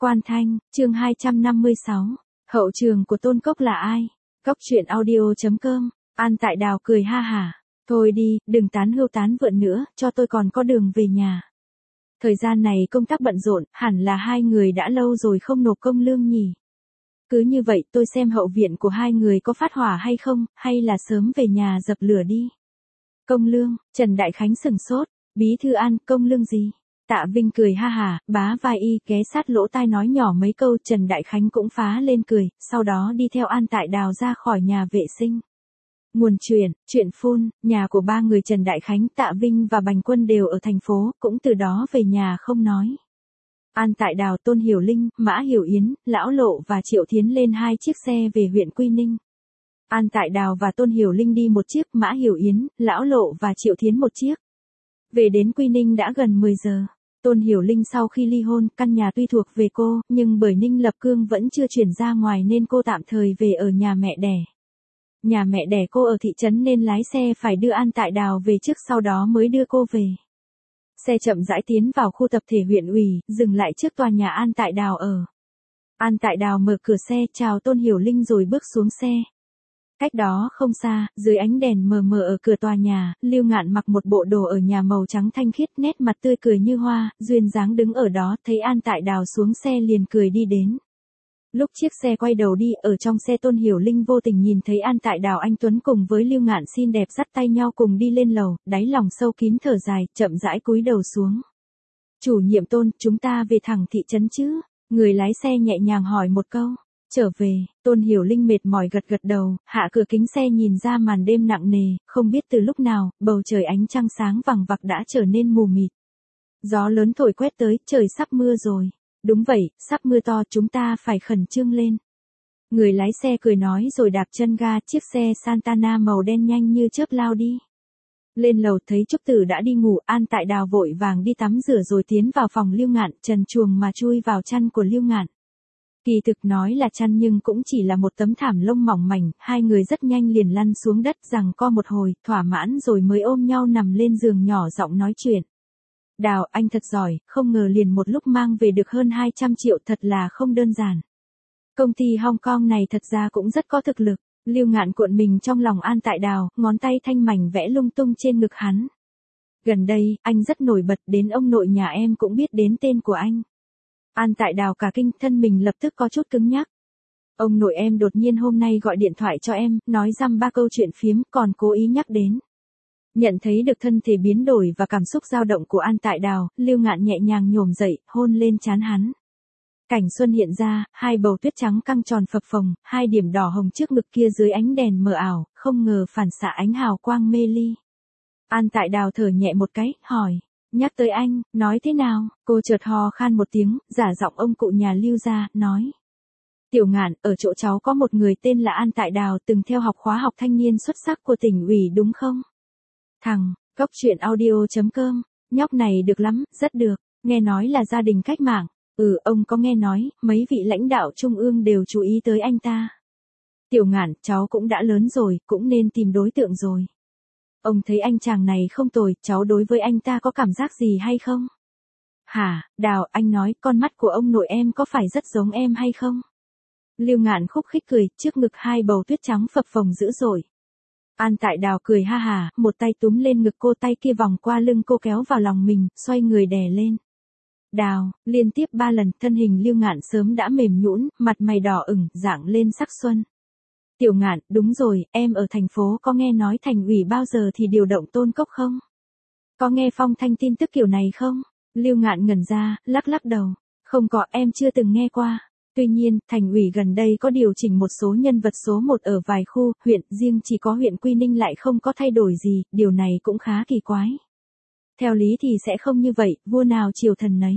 Quan Thanh, chương 256. Hậu trường của Tôn Cốc là ai? Cốc truyện audio.com. An Tại Đào cười ha hả. Thôi đi, đừng tán hưu tán vượn nữa, cho tôi còn có đường về nhà. Thời gian này công tác bận rộn, hẳn là hai người đã lâu rồi không nộp công lương nhỉ. Cứ như vậy tôi xem hậu viện của hai người có phát hỏa hay không, hay là sớm về nhà dập lửa đi. Công lương, Trần Đại Khánh sừng sốt, bí thư An, công lương gì? Tạ Vinh cười ha hả, bá vai y ghé sát lỗ tai nói nhỏ mấy câu. Trần Đại Khánh cũng phá lên cười, sau đó đi theo An Tại Đào ra khỏi nhà vệ sinh. Nguồn chuyện phun, nhà của ba người Trần Đại Khánh, Tạ Vinh và Bành Quân đều ở thành phố, cũng từ đó về nhà không nói. An Tại Đào, Tôn Hiểu Linh, Mã Hiểu Yến, Lão Lộ và Triệu Thiến lên 2 chiếc xe về huyện Quy Ninh. An Tại Đào và Tôn Hiểu Linh đi 1 chiếc, Mã Hiểu Yến, Lão Lộ và Triệu Thiến 1 chiếc. Về đến Quy Ninh đã gần 10 giờ. Tôn Hiểu Linh sau khi ly hôn, căn nhà tuy thuộc về cô, nhưng bởi Ninh Lập Cương vẫn chưa chuyển ra ngoài nên cô tạm thời về ở nhà mẹ đẻ. Nhà mẹ đẻ cô ở thị trấn nên lái xe phải đưa An Tại Đào về trước, sau đó mới đưa cô về. Xe chậm rãi tiến vào khu tập thể huyện ủy, dừng lại trước tòa nhà An Tại Đào ở. An Tại Đào mở cửa xe, chào Tôn Hiểu Linh rồi bước xuống xe. Cách đó không xa, dưới ánh đèn mờ mờ ở cửa tòa nhà, Lưu Ngạn mặc một bộ đồ ở nhà màu trắng thanh khiết, nét mặt tươi cười như hoa, duyên dáng đứng ở đó, thấy An Tại Đào xuống xe liền cười đi đến. Lúc chiếc xe quay đầu đi, ở trong xe Tôn Hiểu Linh vô tình nhìn thấy An Tại Đào anh tuấn cùng với Lưu Ngạn xinh đẹp dắt tay nhau cùng đi lên lầu, đáy lòng sâu kín thở dài, chậm rãi cúi đầu xuống. Chủ nhiệm Tôn, chúng ta về thẳng thị trấn chứ? Người lái xe nhẹ nhàng hỏi một câu. Trở về, Tôn Hiểu Linh mệt mỏi gật gật đầu, hạ cửa kính xe nhìn ra màn đêm nặng nề, không biết từ lúc nào, bầu trời ánh trăng sáng vằng vặc đã trở nên mù mịt. Gió lớn thổi quét tới, trời sắp mưa rồi. Đúng vậy, sắp mưa to, chúng ta phải khẩn trương lên. Người lái xe cười nói rồi đạp chân ga, chiếc xe Santana màu đen nhanh như chớp lao đi. Lên lầu thấy Trúc Tử đã đi ngủ, An Tại Đào vội vàng đi tắm rửa rồi tiến vào phòng Lưu Ngạn, trần truồng mà chui vào chăn của Lưu Ngạn. Kỳ thực nói là chăn nhưng cũng chỉ là một tấm thảm lông mỏng mảnh, hai người rất nhanh liền lăn xuống đất giằng co một hồi, thỏa mãn rồi mới ôm nhau nằm lên giường nhỏ giọng nói chuyện. Đào, anh thật giỏi, không ngờ liền một lúc mang về được hơn 200 triệu, thật là không đơn giản. Công ty Hong Kong này thật ra cũng rất có thực lực. Lưu Ngạn cuộn mình trong lòng An Tại Đào, ngón tay thanh mảnh vẽ lung tung trên ngực hắn. Gần đây, anh rất nổi bật, đến ông nội nhà em cũng biết đến tên của anh. An Tại Đào cả kinh, thân mình lập tức có chút cứng nhắc. Ông nội em đột nhiên hôm nay gọi điện thoại cho em, nói dăm ba câu chuyện phiếm, còn cố ý nhắc đến. Nhận thấy được thân thể biến đổi và cảm xúc dao động của An Tại Đào, Lưu Ngạn nhẹ nhàng nhổm dậy, hôn lên trán hắn. Cảnh xuân hiện ra, hai bầu tuyết trắng căng tròn phập phồng, hai điểm đỏ hồng trước ngực kia dưới ánh đèn mờ ảo, không ngờ phản xạ ánh hào quang mê ly. An Tại Đào thở nhẹ một cái, hỏi. Nhắc tới anh, nói thế nào? Cô chợt ho khan một tiếng, giả giọng ông cụ nhà Lưu ra, nói. Tiểu Ngạn, ở chỗ cháu có một người tên là An Tại Đào, từng theo học khóa học thanh niên xuất sắc của tỉnh ủy đúng không? Thằng, Cốc truyện audio.com, nhóc này được lắm, rất được, nghe nói là gia đình cách mạng. Ông có nghe nói, mấy vị lãnh đạo trung ương đều chú ý tới anh ta. Tiểu Ngạn, cháu cũng đã lớn rồi, cũng nên tìm đối tượng rồi. Ông thấy anh chàng này không tồi, cháu đối với anh ta có cảm giác gì hay không? Hả, Đào, anh nói, con mắt của ông nội em có phải rất giống em hay không? Lưu Ngạn khúc khích cười, trước ngực hai bầu tuyết trắng phập phồng dữ dội. An Tại Đào cười ha hà, một tay túm lên ngực cô, tay kia vòng qua lưng cô kéo vào lòng mình, xoay người đè lên. Đào, liên tiếp 3 lần, thân hình Lưu Ngạn sớm đã mềm nhũn, mặt mày đỏ ửng, dạng lên sắc xuân. Tiểu Ngạn, đúng rồi, em ở thành phố có nghe nói thành ủy bao giờ thì điều động Tôn Cốc không? Có nghe phong thanh tin tức kiểu này không? Lưu Ngạn ngẩn ra, lắc lắc đầu. Không có, em chưa từng nghe qua. Tuy nhiên, thành ủy gần đây có điều chỉnh một số nhân vật số 1 ở vài khu, huyện, riêng chỉ có huyện Quy Ninh lại không có thay đổi gì, điều này cũng khá kỳ quái. Theo lý thì sẽ không như vậy, vua nào triều thần nấy.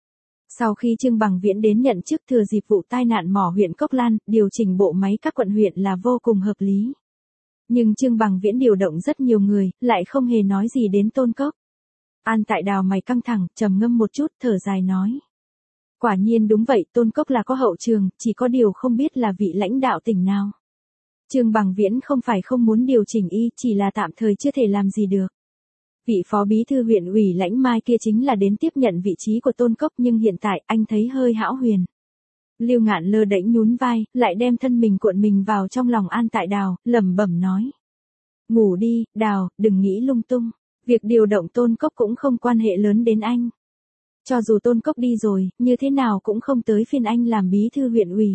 Sau khi Trương Bằng Viễn đến nhận chức thừa dịp vụ tai nạn mỏ huyện Cốc Lan, điều chỉnh bộ máy các quận huyện là vô cùng hợp lý. Nhưng Trương Bằng Viễn điều động rất nhiều người, lại không hề nói gì đến Tôn Cốc. An Tại Đào mày căng thẳng, trầm ngâm một chút, thở dài nói. Quả nhiên đúng vậy, Tôn Cốc là có hậu trường, chỉ có điều không biết là vị lãnh đạo tỉnh nào. Trương Bằng Viễn không phải không muốn điều chỉnh y, chỉ là tạm thời chưa thể làm gì được. Vị phó bí thư huyện ủy Lãnh Mai kia chính là đến tiếp nhận vị trí của Tôn Cốc, nhưng hiện tại anh thấy hơi hão huyền. Lưu Ngạn lơ đễnh nhún vai, lại đem thân mình cuộn mình vào trong lòng An Tại Đào, lẩm bẩm nói. Ngủ đi, Đào, đừng nghĩ lung tung. Việc điều động Tôn Cốc cũng không quan hệ lớn đến anh. Cho dù Tôn Cốc đi rồi, như thế nào cũng không tới phiên anh làm bí thư huyện ủy.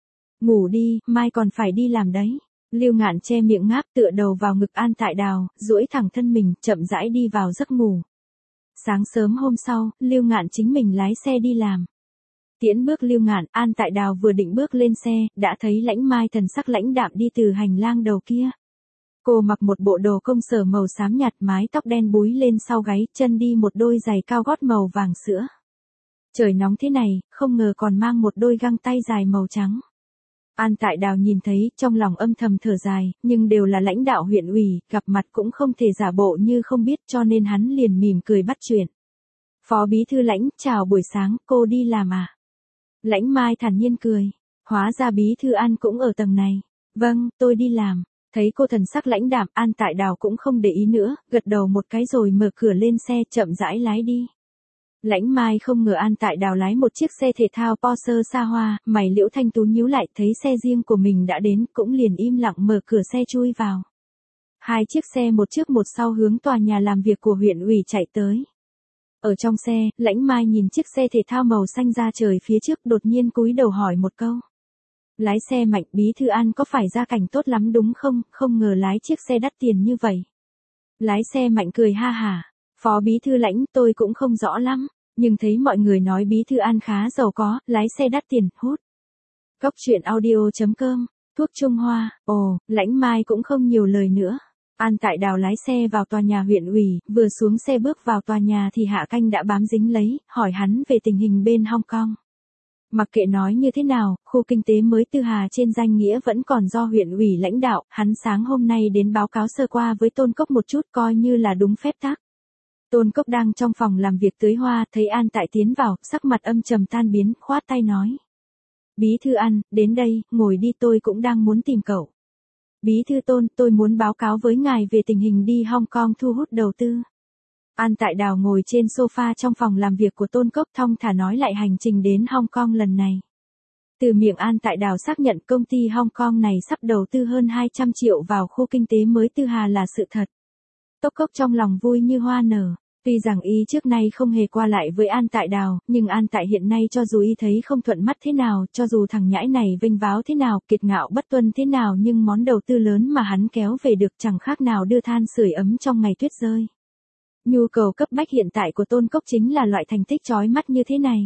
Ngủ đi, mai còn phải đi làm đấy. Lưu Ngạn che miệng ngáp tựa đầu vào ngực An Tại Đào, duỗi thẳng thân mình, chậm rãi đi vào giấc ngủ. Sáng sớm hôm sau, Lưu Ngạn chính mình lái xe đi làm. Tiễn bước Lưu Ngạn, An Tại Đào vừa định bước lên xe, đã thấy Lãnh Mai thần sắc lãnh đạm đi từ hành lang đầu kia. Cô mặc một bộ đồ công sở màu xám nhạt, mái tóc đen búi lên sau gáy, chân đi một đôi giày cao gót màu vàng sữa. Trời nóng thế này, không ngờ còn mang một đôi găng tay dài màu trắng. An Tại Đào nhìn thấy, trong lòng âm thầm thở dài, nhưng đều là lãnh đạo huyện ủy, gặp mặt cũng không thể giả bộ như không biết, cho nên hắn liền mỉm cười bắt chuyện. Phó bí thư Lãnh, chào buổi sáng, cô đi làm à? Lãnh Mai thản nhiên cười. Hóa ra bí thư An cũng ở tầng này. Vâng, tôi đi làm. Thấy cô thần sắc lãnh đạm, An Tại Đào cũng không để ý nữa, gật đầu một cái rồi mở cửa lên xe, chậm rãi lái đi. Lãnh Mai không ngờ An Tại Đào lái một chiếc xe thể thao Porsche xa hoa, mày liễu thanh tú nhíu lại, thấy xe riêng của mình đã đến, cũng liền im lặng mở cửa xe chui vào. Hai chiếc xe một trước một sau hướng tòa nhà làm việc của huyện ủy chạy tới. Ở trong xe, Lãnh Mai nhìn chiếc xe thể thao màu xanh ra trời phía trước, đột nhiên cúi đầu hỏi một câu. Lái xe Mạnh, bí thư An có phải gia cảnh tốt lắm đúng không, không ngờ lái chiếc xe đắt tiền như vậy. Lái xe Mạnh cười ha hả. Phó bí thư Lãnh, tôi cũng không rõ lắm, nhưng thấy mọi người nói bí thư An khá giàu có, lái xe đắt tiền, hút. Cốc truyện audio.com, thuốc Trung Hoa, Lãnh Mai cũng không nhiều lời nữa. An Tại Đào lái xe vào tòa nhà huyện ủy, vừa xuống xe bước vào tòa nhà thì Hạ Canh đã bám dính lấy, hỏi hắn về tình hình bên Hong Kong. Mặc kệ nói như thế nào, khu kinh tế mới Tư Hà trên danh nghĩa vẫn còn do huyện ủy lãnh đạo, hắn sáng hôm nay đến báo cáo sơ qua với Tôn Cốc một chút coi như là đúng phép tắc. Tôn Cốc đang trong phòng làm việc tưới hoa, thấy An Tại tiến vào, sắc mặt âm trầm tan biến, khoát tay nói. Bí thư An, đến đây, ngồi đi, tôi cũng đang muốn tìm cậu. Bí thư Tôn, tôi muốn báo cáo với ngài về tình hình đi Hong Kong thu hút đầu tư. An Tại Đào ngồi trên sofa trong phòng làm việc của Tôn Cốc thong thả nói lại hành trình đến Hong Kong lần này. Từ miệng An Tại Đào xác nhận công ty Hong Kong này sắp đầu tư hơn 200 triệu vào khu kinh tế mới Tư Hà là sự thật. Tôn Cốc trong lòng vui như hoa nở. Tuy rằng y trước nay không hề qua lại với An Tại Đào, nhưng An Tại hiện nay cho dù y thấy không thuận mắt thế nào, cho dù thằng nhãi này vênh váo thế nào, kiệt ngạo bất tuân thế nào, nhưng món đầu tư lớn mà hắn kéo về được chẳng khác nào đưa than sưởi ấm trong ngày tuyết rơi. Nhu cầu cấp bách hiện tại của Tôn Cốc chính là loại thành tích chói mắt như thế này.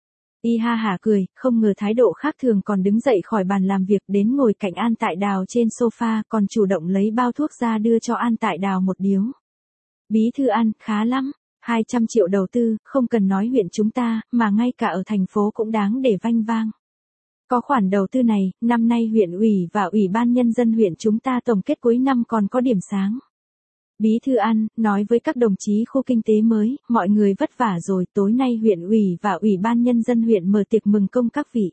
Y ha hả cười, không ngờ thái độ khác thường, còn đứng dậy khỏi bàn làm việc đến ngồi cạnh An Tại Đào trên sofa, còn chủ động lấy bao thuốc ra đưa cho An Tại Đào một điếu. Bí thư An, khá lắm, 200 triệu đầu tư, không cần nói huyện chúng ta, mà ngay cả ở thành phố cũng đáng để vanh vang. Có khoản đầu tư này, năm nay huyện ủy và ủy ban nhân dân huyện chúng ta tổng kết cuối năm còn có điểm sáng. Bí thư An, nói với các đồng chí khu kinh tế mới, mọi người vất vả rồi, tối nay huyện ủy và ủy ban nhân dân huyện mở tiệc mừng công các vị.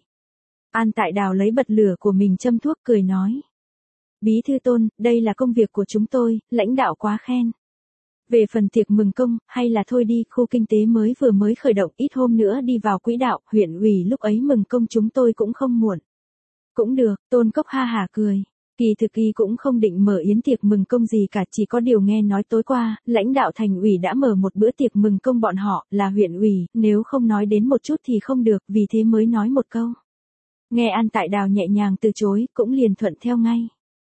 An Tại Đào lấy bật lửa của mình châm thuốc cười nói. Bí thư Tôn, đây là công việc của chúng tôi, lãnh đạo quá khen. Về phần tiệc mừng công, hay là thôi đi, khu kinh tế mới vừa mới khởi động, ít hôm nữa đi vào quỹ đạo, huyện ủy lúc ấy mừng công chúng tôi cũng không muộn. Cũng được, Tôn Cốc ha hả cười. Kỳ thực y cũng không định mở yến tiệc mừng công gì cả, chỉ có điều nghe nói tối qua, lãnh đạo thành ủy đã mở một bữa tiệc mừng công bọn họ, là huyện ủy, nếu không nói đến một chút thì không được, vì thế mới nói một câu. Nghe An Tại Đào nhẹ nhàng từ chối, cũng liền thuận theo ngay.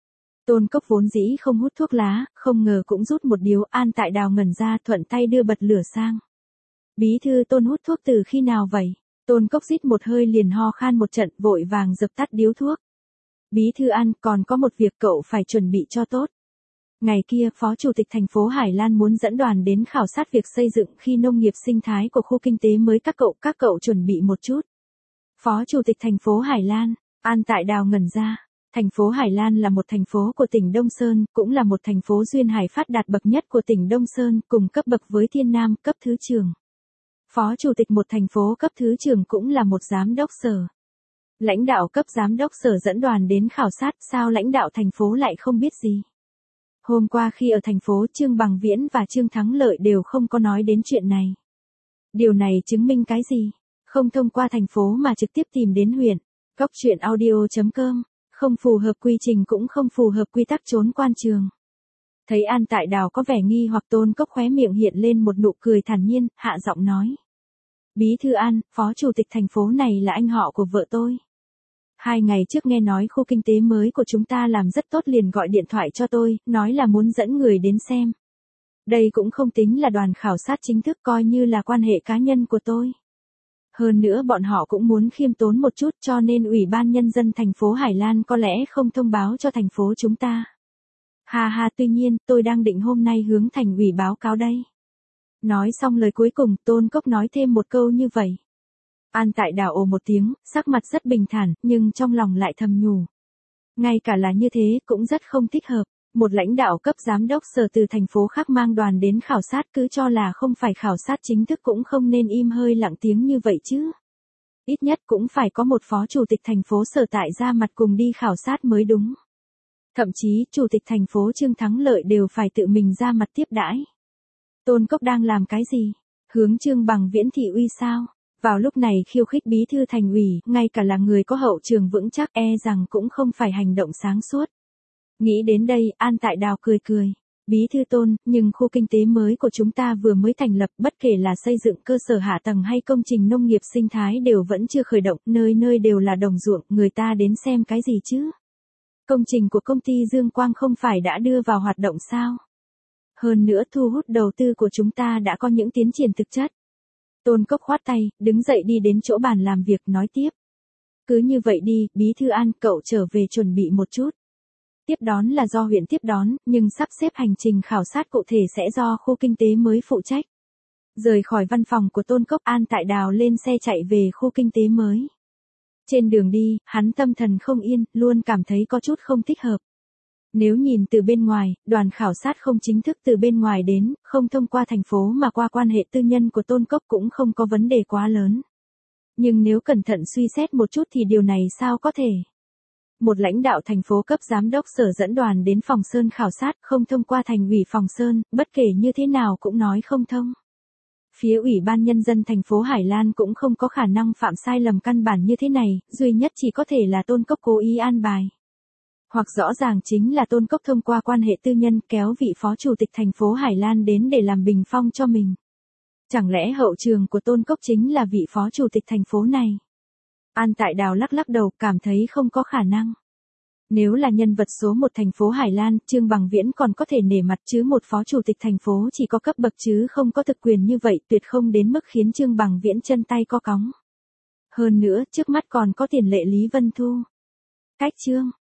Tôn Cốc vốn dĩ không hút thuốc lá, không ngờ cũng rút một điếu, An Tại Đào ngẩn ra, thuận tay đưa bật lửa sang. Bí thư Tôn hút thuốc từ khi nào vậy? Tôn Cốc rít một hơi liền ho khan một trận, vội vàng dập tắt điếu thuốc. Bí thư An, còn có một việc cậu phải chuẩn bị cho tốt. Ngày kia, Phó Chủ tịch thành phố Hải Lan muốn dẫn đoàn đến khảo sát việc xây dựng khi nông nghiệp sinh thái của khu kinh tế mới, các cậu chuẩn bị một chút. Phó Chủ tịch thành phố Hải Lan, An Tại Đào ngẩn ra. Thành phố Hải Lan là một thành phố của tỉnh Đông Sơn, cũng là một thành phố duyên hải phát đạt bậc nhất của tỉnh Đông Sơn, cùng cấp bậc với Thiên Nam, cấp thứ trưởng. Phó Chủ tịch một thành phố cấp thứ trưởng cũng là một giám đốc sở. Lãnh đạo cấp giám đốc sở dẫn đoàn đến khảo sát, sao lãnh đạo thành phố lại không biết gì? Hôm qua khi ở thành phố, Trương Bằng Viễn và Trương Thắng Lợi đều không có nói đến chuyện này. Điều này chứng minh cái gì? Không thông qua thành phố mà trực tiếp tìm đến huyện. Cóc truyện audio.com, không phù hợp quy trình cũng không phù hợp quy tắc trốn quan trường. Thấy An Tại Đào có vẻ nghi hoặc Tôn Cốc khóe miệng hiện lên một nụ cười thản nhiên, hạ giọng nói. Bí thư An, phó chủ tịch thành phố này là anh họ của vợ tôi. 2 ngày trước nghe nói khu kinh tế mới của chúng ta làm rất tốt liền gọi điện thoại cho tôi, nói là muốn dẫn người đến xem. Đây cũng không tính là đoàn khảo sát chính thức, coi như là quan hệ cá nhân của tôi. Hơn nữa bọn họ cũng muốn khiêm tốn một chút, cho nên Ủy ban Nhân dân thành phố Hải Lan có lẽ không thông báo cho thành phố chúng ta. Ha ha, tuy nhiên tôi đang định hôm nay hướng thành ủy báo cáo đây. Nói xong lời cuối cùng, Tôn Cốc nói thêm một câu như vậy. An Tại Đào ồ một tiếng, sắc mặt rất bình thản, nhưng trong lòng lại thầm nhủ. Ngay cả là như thế cũng rất không thích hợp. Một lãnh đạo cấp giám đốc sở từ thành phố khác mang đoàn đến khảo sát, cứ cho là không phải khảo sát chính thức cũng không nên im hơi lặng tiếng như vậy chứ. Ít nhất cũng phải có một phó chủ tịch thành phố sở tại ra mặt cùng đi khảo sát mới đúng. Thậm chí, chủ tịch thành phố Trương Thắng Lợi đều phải tự mình ra mặt tiếp đãi. Tôn Cốc đang làm cái gì? Hướng Trương Bằng Viễn thị uy sao? Vào lúc này khiêu khích bí thư thành ủy, ngay cả là người có hậu trường vững chắc rằng cũng không phải hành động sáng suốt. Nghĩ đến đây, An Tại Đào cười cười. Bí thư Tôn, nhưng khu kinh tế mới của chúng ta vừa mới thành lập, bất kể là xây dựng cơ sở hạ tầng hay công trình nông nghiệp sinh thái đều vẫn chưa khởi động, nơi nơi đều là đồng ruộng, người ta đến xem cái gì chứ? Công trình của công ty Dương Quang không phải đã đưa vào hoạt động sao? Hơn nữa thu hút đầu tư của chúng ta đã có những tiến triển thực chất. Tôn Cốc khoát tay, đứng dậy đi đến chỗ bàn làm việc nói tiếp. Cứ như vậy đi, Bí thư An, cậu trở về chuẩn bị một chút. Tiếp đón là do huyện tiếp đón, nhưng sắp xếp hành trình khảo sát cụ thể sẽ do khu kinh tế mới phụ trách. Rời khỏi văn phòng của Tôn Cốc, An Tại Đào lên xe chạy về khu kinh tế mới. Trên đường đi, hắn tâm thần không yên, luôn cảm thấy có chút không thích hợp. Nếu nhìn từ bên ngoài, đoàn khảo sát không chính thức từ bên ngoài đến, không thông qua thành phố mà qua quan hệ tư nhân của Tôn Cốc cũng không có vấn đề quá lớn. Nhưng nếu cẩn thận suy xét một chút thì điều này sao có thể? Một lãnh đạo thành phố cấp giám đốc sở dẫn đoàn đến Phòng Sơn khảo sát không thông qua thành ủy Phòng Sơn, bất kể như thế nào cũng nói không thông. Phía Ủy ban Nhân dân thành phố Hải Lan cũng không có khả năng phạm sai lầm căn bản như thế này, duy nhất chỉ có thể là Tôn Cốc cố ý an bài. Hoặc rõ ràng chính là Tôn Cốc thông qua quan hệ tư nhân kéo vị phó chủ tịch thành phố Hải Lan đến để làm bình phong cho mình. Chẳng lẽ hậu trường của Tôn Cốc chính là vị phó chủ tịch thành phố này? An Tại Đào lắc lắc đầu, cảm thấy không có khả năng. Nếu là nhân vật số 1 thành phố Hải Lan, Trương Bằng Viễn còn có thể nể mặt, chứ một phó chủ tịch thành phố chỉ có cấp bậc chứ không có thực quyền như vậy, tuyệt không đến mức khiến Trương Bằng Viễn chân tay co cóng. Hơn nữa, trước mắt còn có tiền lệ Lý Vân Thu. Cách chương